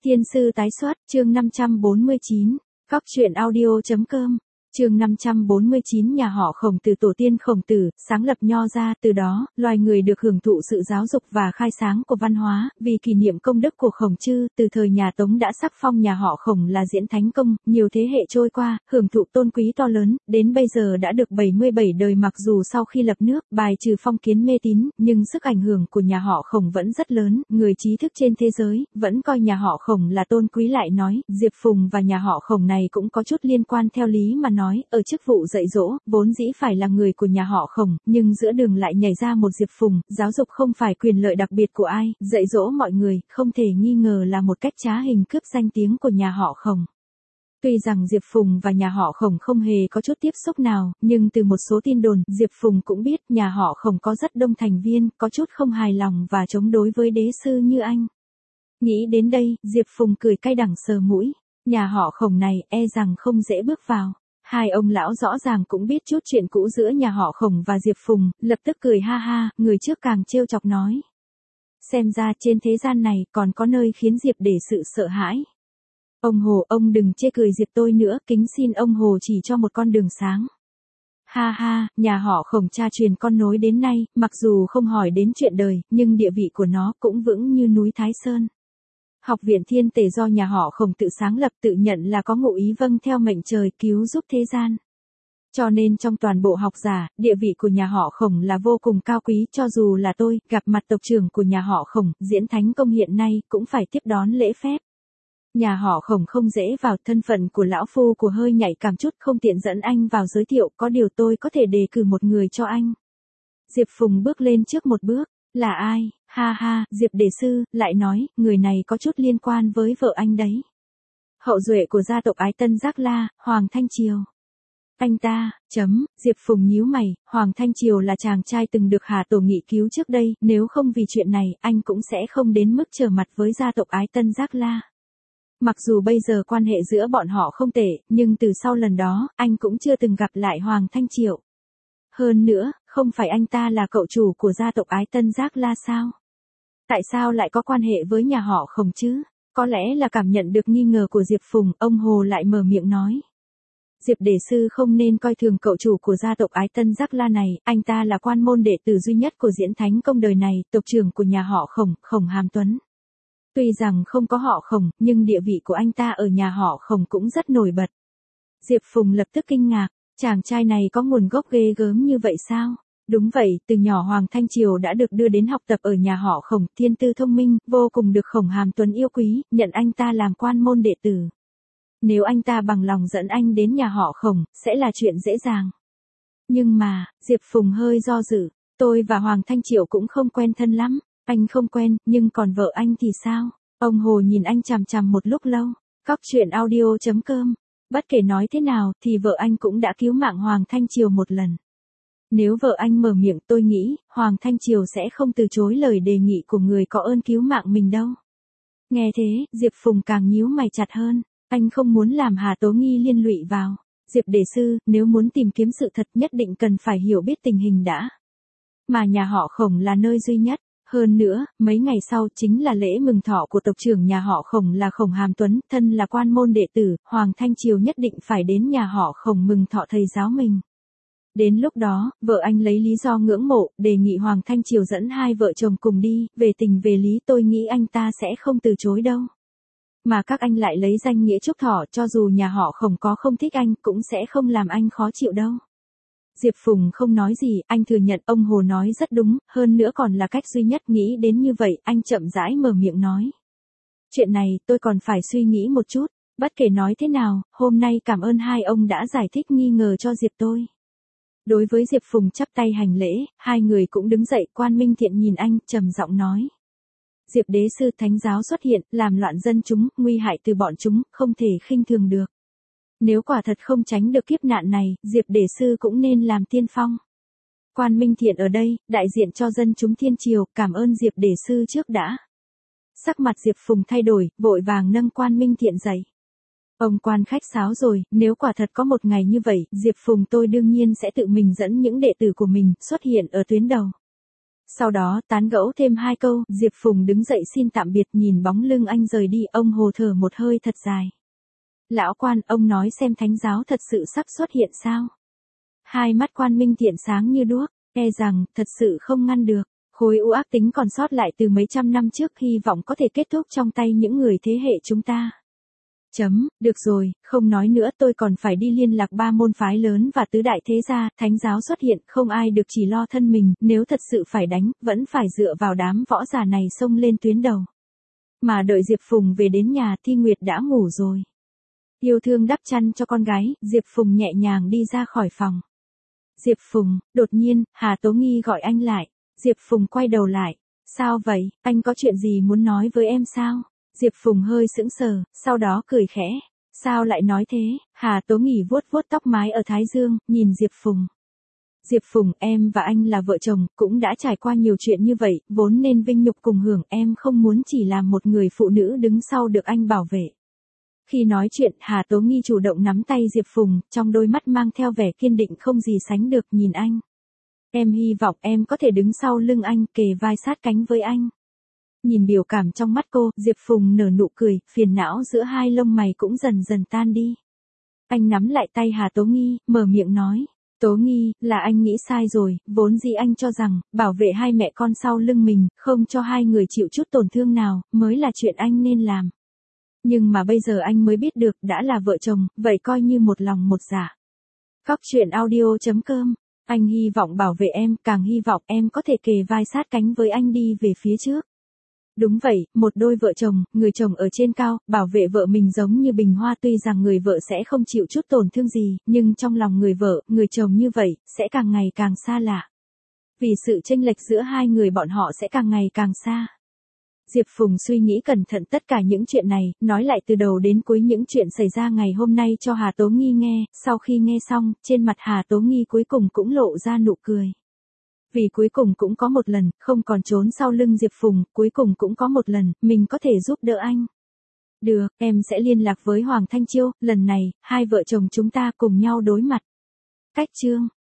Thiên sư tái xuất, chương 549, Cóc truyện audio.com, chương 549 nhà họ Khổng từ tổ tiên Khổng Tử, sáng lập Nho gia, từ đó, loài người được hưởng thụ sự giáo dục và khai sáng của văn hóa, vì kỷ niệm công đức của Khổng Chư, từ thời nhà Tống đã sắc phong nhà họ Khổng là Diễn Thánh Công, nhiều thế hệ trôi qua, hưởng thụ tôn quý to lớn, đến bây giờ đã được 77 đời mặc dù sau khi lập nước, bài trừ phong kiến mê tín, nhưng sức ảnh hưởng của nhà họ Khổng vẫn rất lớn, người trí thức trên thế giới, vẫn coi nhà họ Khổng là tôn quý lại nói, Diệp Phùng và nhà họ Khổng này cũng có chút liên quan theo lý mà nói, ở chức vụ dạy dỗ, vốn dĩ phải là người của nhà họ Khổng, nhưng giữa đường lại nhảy ra một Diệp Phùng, giáo dục không phải quyền lợi đặc biệt của ai, dạy dỗ mọi người, không thể nghi ngờ là một cách trá hình cướp danh tiếng của nhà họ Khổng. Tuy rằng Diệp Phùng và nhà họ Khổng không hề có chút tiếp xúc nào, nhưng từ một số tin đồn, Diệp Phùng cũng biết nhà họ Khổng có rất đông thành viên, có chút không hài lòng và chống đối với đế sư như anh. Nghĩ đến đây, Diệp Phùng cười cay đắng sờ mũi, nhà họ Khổng này e rằng không dễ bước vào. Hai ông lão rõ ràng cũng biết chút chuyện cũ giữa nhà họ Khổng và Diệp Phùng, lập tức cười ha ha, người trước càng trêu chọc nói. Xem ra trên thế gian này còn có nơi khiến Diệp để sự sợ hãi. Ông Hồ, ông đừng chê cười Diệp tôi nữa, kính xin ông Hồ chỉ cho một con đường sáng. Ha ha, nhà họ Khổng cha truyền con nối đến nay, mặc dù không hỏi đến chuyện đời, nhưng địa vị của nó cũng vững như núi Thái Sơn. Học viện Thiên Tề do nhà họ Khổng tự sáng lập tự nhận là có ngụ ý vâng theo mệnh trời cứu giúp thế gian. Cho nên trong toàn bộ học giả, địa vị của nhà họ Khổng là vô cùng cao quý, cho dù là tôi, gặp mặt tộc trưởng của nhà họ Khổng, Diễn Thánh Công hiện nay, cũng phải tiếp đón lễ phép. Nhà họ Khổng không dễ vào, thân phận của lão phu của hơi nhạy cảm chút, không tiện dẫn anh vào giới thiệu, có điều tôi có thể đề cử một người cho anh. Diệp Phùng bước lên trước một bước, là ai? Ha ha, Diệp Đề Sư, lại nói, người này có chút liên quan với vợ anh đấy. Hậu duệ của gia tộc Ái Tân Giác La, Hoàng Thanh Triều. Anh ta, Diệp Phùng nhíu mày, Hoàng Thanh Triều là chàng trai từng được Hà Tổ Nghị cứu trước đây, nếu không vì chuyện này, anh cũng sẽ không đến mức trở mặt với gia tộc Ái Tân Giác La. Mặc dù bây giờ quan hệ giữa bọn họ không tệ, nhưng từ sau lần đó, anh cũng chưa từng gặp lại Hoàng Thanh Triều. Hơn nữa, không phải anh ta là cậu chủ của gia tộc Ái Tân Giác La sao? Tại sao lại có quan hệ với nhà họ Khổng chứ? Có lẽ là cảm nhận được nghi ngờ của Diệp Phùng, ông Hồ lại mở miệng nói. Diệp Đề Sư không nên coi thường cậu chủ của gia tộc Ái Tân Giác La này, anh ta là quan môn đệ tử duy nhất của Diễn Thánh Công đời này, tộc trưởng của nhà họ Khổng, Khổng Hàm Tuấn. Tuy rằng không có họ Khổng, nhưng địa vị của anh ta ở nhà họ Khổng cũng rất nổi bật. Diệp Phùng lập tức kinh ngạc, chàng trai này có nguồn gốc ghê gớm như vậy sao? Đúng vậy, từ nhỏ Hoàng Thanh Triều đã được đưa đến học tập ở nhà họ Khổng, thiên tư thông minh, vô cùng được Khổng Hàm Tuấn yêu quý, nhận anh ta làm quan môn đệ tử. Nếu anh ta bằng lòng dẫn anh đến nhà họ Khổng, sẽ là chuyện dễ dàng. Nhưng mà, Diệp Phùng hơi do dự, tôi và Hoàng Thanh Triều cũng không quen thân lắm, anh không quen, nhưng còn vợ anh thì sao? Ông Hồ nhìn anh chằm chằm một lúc lâu, Cóc truyện audio.com, bất kể nói thế nào thì vợ anh cũng đã cứu mạng Hoàng Thanh Triều một lần. Nếu vợ anh mở miệng tôi nghĩ, Hoàng Thanh Triều sẽ không từ chối lời đề nghị của người có ơn cứu mạng mình đâu. Nghe thế, Diệp Phùng càng nhíu mày chặt hơn, anh không muốn làm Hà Tố Nghi liên lụy vào. Diệp Đề Sư, nếu muốn tìm kiếm sự thật nhất định cần phải hiểu biết tình hình đã. Mà nhà họ Khổng là nơi duy nhất. Hơn nữa, mấy ngày sau chính là lễ mừng thọ của tộc trưởng nhà họ Khổng là Khổng Hàm Tuấn, thân là quan môn đệ tử, Hoàng Thanh Triều nhất định phải đến nhà họ Khổng mừng thọ thầy giáo mình. Đến lúc đó, vợ anh lấy lý do ngưỡng mộ, đề nghị Hoàng Thanh Triều dẫn hai vợ chồng cùng đi, về tình về lý tôi nghĩ anh ta sẽ không từ chối đâu. Mà các anh lại lấy danh nghĩa chúc thọ, cho dù nhà họ Khổng có không thích anh, cũng sẽ không làm anh khó chịu đâu. Diệp Phùng không nói gì, anh thừa nhận ông Hồ nói rất đúng, hơn nữa còn là cách duy nhất nghĩ đến như vậy, anh chậm rãi mở miệng nói. Chuyện này tôi còn phải suy nghĩ một chút, bất kể nói thế nào, hôm nay cảm ơn hai ông đã giải thích nghi ngờ cho Diệp tôi. Đối với Diệp Phùng chắp tay hành lễ, hai người cũng đứng dậy, Quan Minh Thiện nhìn anh, trầm giọng nói. Diệp Đế Sư thánh giáo xuất hiện, làm loạn dân chúng, nguy hại từ bọn chúng, không thể khinh thường được. Nếu quả thật không tránh được kiếp nạn này, Diệp Đề Sư cũng nên làm tiên phong. Quan Minh Thiện ở đây, đại diện cho dân chúng thiên triều, cảm ơn Diệp Đề Sư trước đã. Sắc mặt Diệp Phùng thay đổi, vội vàng nâng Quan Minh Thiện dậy. Ông Quan khách sáo rồi, nếu quả thật có một ngày như vậy, Diệp Phùng tôi đương nhiên sẽ tự mình dẫn những đệ tử của mình xuất hiện ở tuyến đầu. Sau đó tán gẫu thêm 2 câu, Diệp Phùng đứng dậy xin tạm biệt, nhìn bóng lưng anh rời đi, ông hồ thở một hơi thật dài. Lão quan, ông nói xem thánh giáo thật sự sắp xuất hiện sao? Hai mắt Quan Minh Thiện sáng như đuốc, e rằng, thật sự không ngăn được. Khối u ác tính còn sót lại từ mấy trăm năm trước, hy vọng có thể kết thúc trong tay những người thế hệ chúng ta. Được rồi, không nói nữa, tôi còn phải đi liên lạc 3 môn phái lớn và tứ đại thế gia, thánh giáo xuất hiện, không ai được chỉ lo thân mình, nếu thật sự phải đánh, vẫn phải dựa vào đám võ giả này xông lên tuyến đầu. Mà đợi Diệp Phùng về đến nhà, Thi Nguyệt đã ngủ rồi. Yêu thương đắp chăn cho con gái, Diệp Phùng nhẹ nhàng đi ra khỏi phòng. Diệp Phùng, đột nhiên, Hà Tố Nghi gọi anh lại. Diệp Phùng quay đầu lại. Sao vậy, anh có chuyện gì muốn nói với em sao? Diệp Phùng hơi sững sờ, sau đó cười khẽ. Sao lại nói thế? Hà Tố Nghi vuốt vuốt tóc mái ở thái dương, nhìn Diệp Phùng. Diệp Phùng, em và anh là vợ chồng, cũng đã trải qua nhiều chuyện như vậy, vốn nên vinh nhục cùng hưởng, em không muốn chỉ là một người phụ nữ đứng sau được anh bảo vệ. Khi nói chuyện, Hà Tố Nghi chủ động nắm tay Diệp Phùng, trong đôi mắt mang theo vẻ kiên định không gì sánh được, nhìn anh. Em hy vọng em có thể đứng sau lưng anh, kề vai sát cánh với anh. Nhìn biểu cảm trong mắt cô, Diệp Phùng nở nụ cười, phiền não giữa hai lông mày cũng dần dần tan đi. Anh nắm lại tay Hà Tố Nghi, mở miệng nói. Tố Nghi, là anh nghĩ sai rồi, vốn dĩ anh cho rằng, bảo vệ hai mẹ con sau lưng mình, không cho hai người chịu chút tổn thương nào, mới là chuyện anh nên làm. Nhưng mà bây giờ anh mới biết được, đã là vợ chồng, vậy coi như một lòng một dạ. Cóc truyện audio.com. Anh hy vọng bảo vệ em, càng hy vọng em có thể kề vai sát cánh với anh đi về phía trước. Đúng vậy, một đôi vợ chồng, người chồng ở trên cao, bảo vệ vợ mình giống như bình hoa, tuy rằng người vợ sẽ không chịu chút tổn thương gì, nhưng trong lòng người vợ, người chồng như vậy, sẽ càng ngày càng xa lạ. Vì sự chênh lệch giữa hai người bọn họ sẽ càng ngày càng xa. Diệp Phùng suy nghĩ cẩn thận tất cả những chuyện này, nói lại từ đầu đến cuối những chuyện xảy ra ngày hôm nay cho Hà Tố Nghi nghe, sau khi nghe xong, trên mặt Hà Tố Nghi cuối cùng cũng lộ ra nụ cười. Vì cuối cùng cũng có một lần, không còn trốn sau lưng Diệp Phùng, cuối cùng cũng có một lần, mình có thể giúp đỡ anh. Được, em sẽ liên lạc với Hoàng Thanh Chiêu, lần này, hai vợ chồng chúng ta cùng nhau đối mặt. Cách chương